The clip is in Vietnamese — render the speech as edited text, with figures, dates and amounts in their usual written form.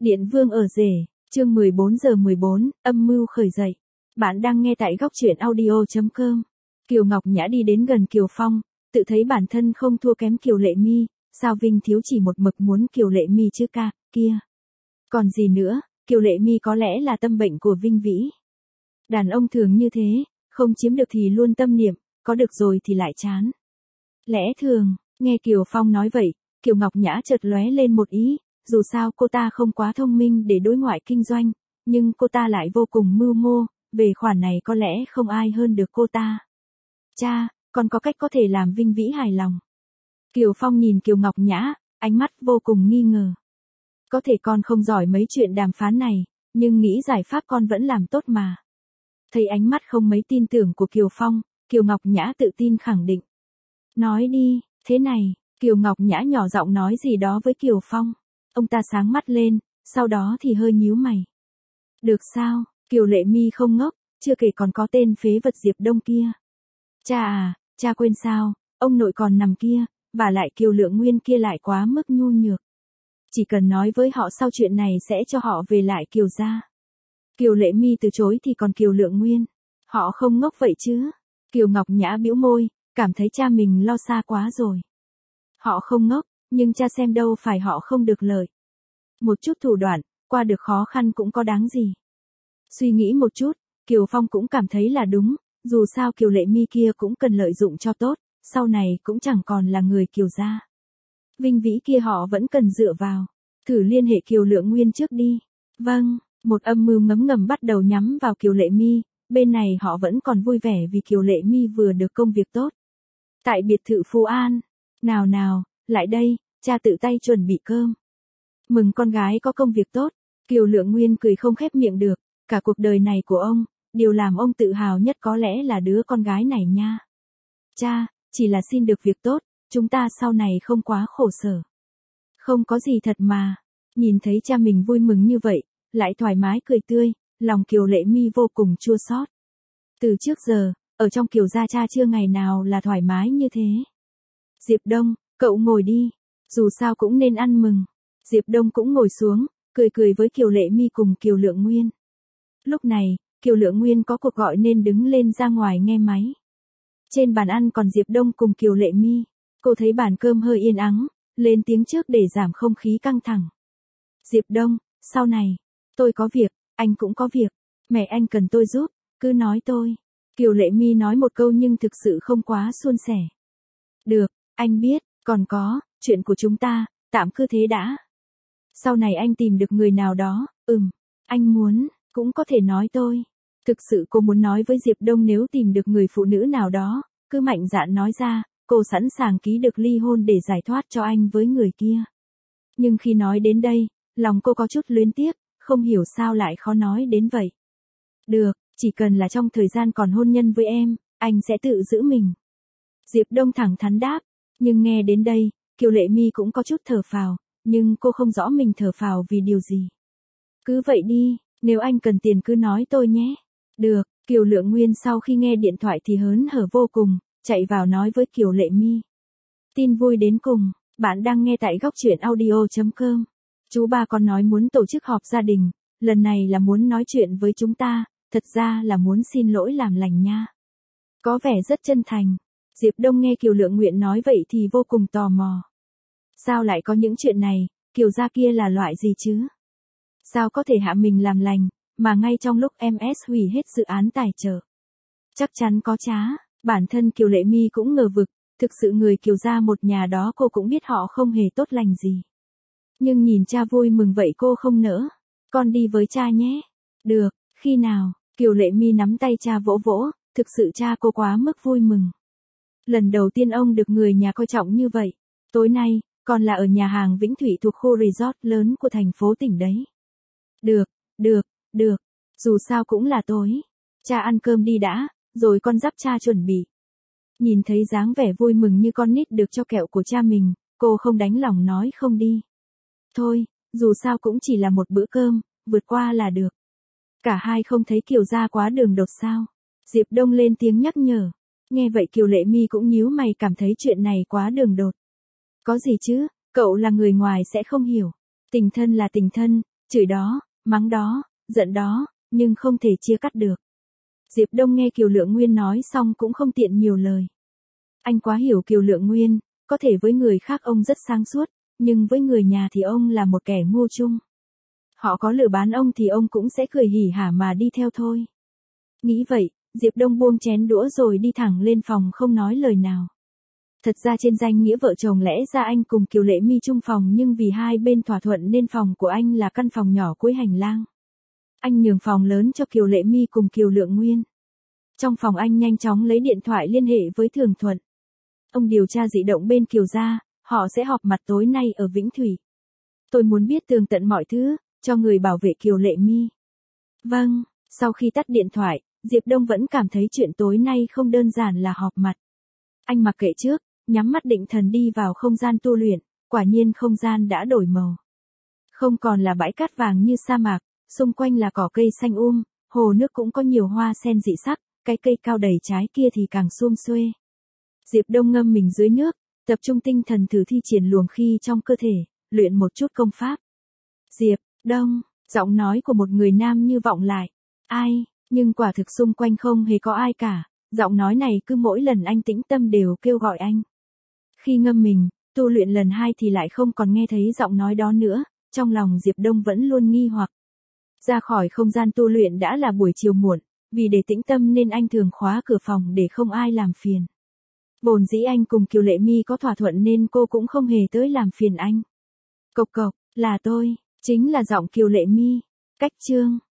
Điện Vương ở rể, chương 14:14, âm mưu khởi dậy. Bạn đang nghe tại góc truyện audio.com. Kiều Ngọc Nhã đi đến gần Kiều Phong, tự thấy bản thân không thua kém Kiều Lệ Mi, sao Vinh Thiếu chỉ một mực muốn Kiều Lệ Mi chứ ca, kia. Còn gì nữa, Kiều Lệ Mi có lẽ là tâm bệnh của Vinh Vĩ. Đàn ông thường như thế, không chiếm được thì luôn tâm niệm, có được rồi thì lại chán. Lẽ thường, nghe Kiều Phong nói vậy, Kiều Ngọc Nhã chợt lóe lên một ý, dù sao cô ta không quá thông minh để đối ngoại kinh doanh, nhưng cô ta lại vô cùng mưu mô, về khoản này có lẽ không ai hơn được cô ta. Cha, con có cách có thể làm Vinh Vĩ hài lòng. Kiều Phong nhìn Kiều Ngọc Nhã, ánh mắt vô cùng nghi ngờ. Có thể con không giỏi mấy chuyện đàm phán này, nhưng nghĩ giải pháp con vẫn làm tốt mà. Thấy ánh mắt không mấy tin tưởng của Kiều Phong, Kiều Ngọc Nhã tự tin khẳng định. Nói đi, thế này, Kiều Ngọc Nhã nhỏ giọng nói gì đó với Kiều Phong. Ông ta sáng mắt lên, sau đó thì hơi nhíu mày. Được sao, Kiều Lệ Mi không ngốc, chưa kể còn có tên phế vật Diệp Đông kia. Cha à, cha quên sao, ông nội còn nằm kia, và lại Kiều Lượng Nguyên kia lại quá mức nhu nhược. Chỉ cần nói với họ sau chuyện này sẽ cho họ về lại Kiều gia. Kiều Lệ Mi từ chối thì còn Kiều Lượng Nguyên, họ không ngốc vậy chứ. Kiều Ngọc Nhã bĩu môi, cảm thấy cha mình lo xa quá rồi. Họ không ngốc, nhưng cha xem đâu phải họ không được lợi. Một chút thủ đoạn, qua được khó khăn cũng có đáng gì. Suy nghĩ một chút, Kiều Phong cũng cảm thấy là đúng, dù sao Kiều Lệ Mi kia cũng cần lợi dụng cho tốt, sau này cũng chẳng còn là người Kiều gia. Vinh Vĩ kia họ vẫn cần dựa vào, thử liên hệ Kiều Lượng Nguyên trước đi. Vâng, một âm mưu ngấm ngầm bắt đầu nhắm vào Kiều Lệ Mi, bên này họ vẫn còn vui vẻ vì Kiều Lệ Mi vừa được công việc tốt. Tại biệt thự Phú An, nào nào, lại đây, cha tự tay chuẩn bị cơm. Mừng con gái có công việc tốt, Kiều Lượng Nguyên cười không khép miệng được, cả cuộc đời này của ông, điều làm ông tự hào nhất có lẽ là đứa con gái này nha. Cha, chỉ là xin được việc tốt, chúng ta sau này không quá khổ sở. Không có gì thật mà, nhìn thấy cha mình vui mừng như vậy, lại thoải mái cười tươi, lòng Kiều Lệ Mi vô cùng chua xót. Từ trước giờ, ở trong Kiều gia cha chưa ngày nào là thoải mái như thế. Diệp Đông, cậu ngồi đi, dù sao cũng nên ăn mừng. Diệp Đông cũng ngồi xuống, cười cười với Kiều Lệ Mi cùng Kiều Lượng Nguyên. Lúc này, Kiều Lượng Nguyên có cuộc gọi nên đứng lên ra ngoài nghe máy. Trên bàn ăn còn Diệp Đông cùng Kiều Lệ Mi, cô thấy bàn cơm hơi yên ắng, lên tiếng trước để giảm không khí căng thẳng. Diệp Đông, sau này, tôi có việc, anh cũng có việc, mẹ anh cần tôi giúp, cứ nói tôi. Kiều Lệ Mi nói một câu nhưng thực sự không quá suôn sẻ. Được, anh biết, còn có, chuyện của chúng ta, tạm cứ thế đã. Sau này anh tìm được người nào đó, anh muốn, cũng có thể nói tôi. Thực sự cô muốn nói với Diệp Đông nếu tìm được người phụ nữ nào đó, cứ mạnh dạn nói ra, cô sẵn sàng ký được ly hôn để giải thoát cho anh với người kia. Nhưng khi nói đến đây, lòng cô có chút luyến tiếc, không hiểu sao lại khó nói đến vậy. Được, chỉ cần là trong thời gian còn hôn nhân với em, anh sẽ tự giữ mình. Diệp Đông thẳng thắn đáp, nhưng nghe đến đây, Kiều Lệ Mi cũng có chút thở phào, nhưng cô không rõ mình thở phào vì điều gì. Cứ vậy đi, nếu anh cần tiền cứ nói tôi nhé. Được, Kiều Lượng Nguyên sau khi nghe điện thoại thì hớn hở vô cùng, chạy vào nói với Kiều Lệ Mi. Tin vui đến cùng, bạn đang nghe tại góc truyện audio.com. Chú ba con nói muốn tổ chức họp gia đình, lần này là muốn nói chuyện với chúng ta, thật ra là muốn xin lỗi làm lành nha. Có vẻ rất chân thành. Diệp Đông nghe Kiều Lượng Nguyện nói vậy thì vô cùng tò mò. Sao lại có những chuyện này, Kiều gia kia là loại gì chứ? Sao có thể hạ mình làm lành, mà ngay trong lúc MS hủy hết dự án tài trợ? Chắc chắn có trá, bản thân Kiều Lệ Mi cũng ngờ vực, thực sự người Kiều gia một nhà đó cô cũng biết họ không hề tốt lành gì. Nhưng nhìn cha vui mừng vậy cô không nỡ. Con đi với cha nhé. Được, khi nào? Kiều Lệ Mi nắm tay cha vỗ vỗ, thực sự cha cô quá mức vui mừng. Lần đầu tiên ông được người nhà coi trọng như vậy. Tối nay, còn là ở nhà hàng Vĩnh Thủy thuộc khu resort lớn của thành phố tỉnh đấy. Được. Dù sao cũng là tối. Cha ăn cơm đi đã, rồi con dắt cha chuẩn bị. Nhìn thấy dáng vẻ vui mừng như con nít được cho kẹo của cha mình, cô không đành lòng nói không đi. Thôi, dù sao cũng chỉ là một bữa cơm, vượt qua là được. Cả hai không thấy Kiều gia quá đường đột sao? Diệp Đông lên tiếng nhắc nhở. Nghe vậy Kiều Lệ Mi cũng nhíu mày cảm thấy chuyện này quá đường đột. Có gì chứ, cậu là người ngoài sẽ không hiểu. Tình thân là tình thân, Chửi đó, mắng đó, giận đó, nhưng không thể chia cắt được. Diệp Đông nghe Kiều Lượng Nguyên nói xong cũng không tiện nhiều lời. Anh quá hiểu Kiều Lượng Nguyên, có thể với người khác ông rất sáng suốt, nhưng với người nhà thì ông là một kẻ ngu chung. Họ có lừa bán ông thì ông cũng sẽ cười hỉ hả mà đi theo thôi. Nghĩ vậy, Diệp Đông buông chén đũa rồi đi thẳng lên phòng không nói lời nào. Thật ra trên danh nghĩa vợ chồng lẽ ra anh cùng Kiều Lệ Mi chung phòng nhưng vì hai bên thỏa thuận nên phòng của anh là căn phòng nhỏ cuối hành lang. Anh nhường phòng lớn cho Kiều Lệ Mi cùng Kiều Lượng Nguyên. Trong phòng anh nhanh chóng lấy điện thoại liên hệ với Thường Thuận. Ông điều tra dị động bên Kiều gia, họ sẽ họp mặt tối nay ở Vĩnh Thủy. Tôi muốn biết tường tận mọi thứ, cho người bảo vệ Kiều Lệ Mi. Vâng, sau khi tắt điện thoại, Diệp Đông vẫn cảm thấy chuyện tối nay không đơn giản là họp mặt. Anh mặc kệ trước, nhắm mắt định thần đi vào không gian tu luyện, quả nhiên không gian đã đổi màu. Không còn là bãi cát vàng như sa mạc, xung quanh là cỏ cây xanh hồ nước cũng có nhiều hoa sen dị sắc, cái cây cao đầy trái kia thì càng sum xuê. Diệp Đông ngâm mình dưới nước, tập trung tinh thần thử thi triển luồng khí trong cơ thể, luyện một chút công pháp. Diệp Đông, giọng nói của một người nam như vọng lại. Ai, nhưng quả thực xung quanh không hề có ai cả, giọng nói này cứ mỗi lần anh tĩnh tâm đều kêu gọi anh. Khi ngâm mình, tu luyện lần 2 thì lại không còn nghe thấy giọng nói đó nữa, trong lòng Diệp Đông vẫn luôn nghi hoặc. Ra khỏi không gian tu luyện đã là buổi chiều muộn, vì để tĩnh tâm nên anh thường khóa cửa phòng để không ai làm phiền. Vốn dĩ anh cùng Kiều Lệ Mi có thỏa thuận nên cô cũng không hề tới làm phiền anh. Cộc cộc, là tôi, chính là giọng Kiều Lệ Mi. Cách chương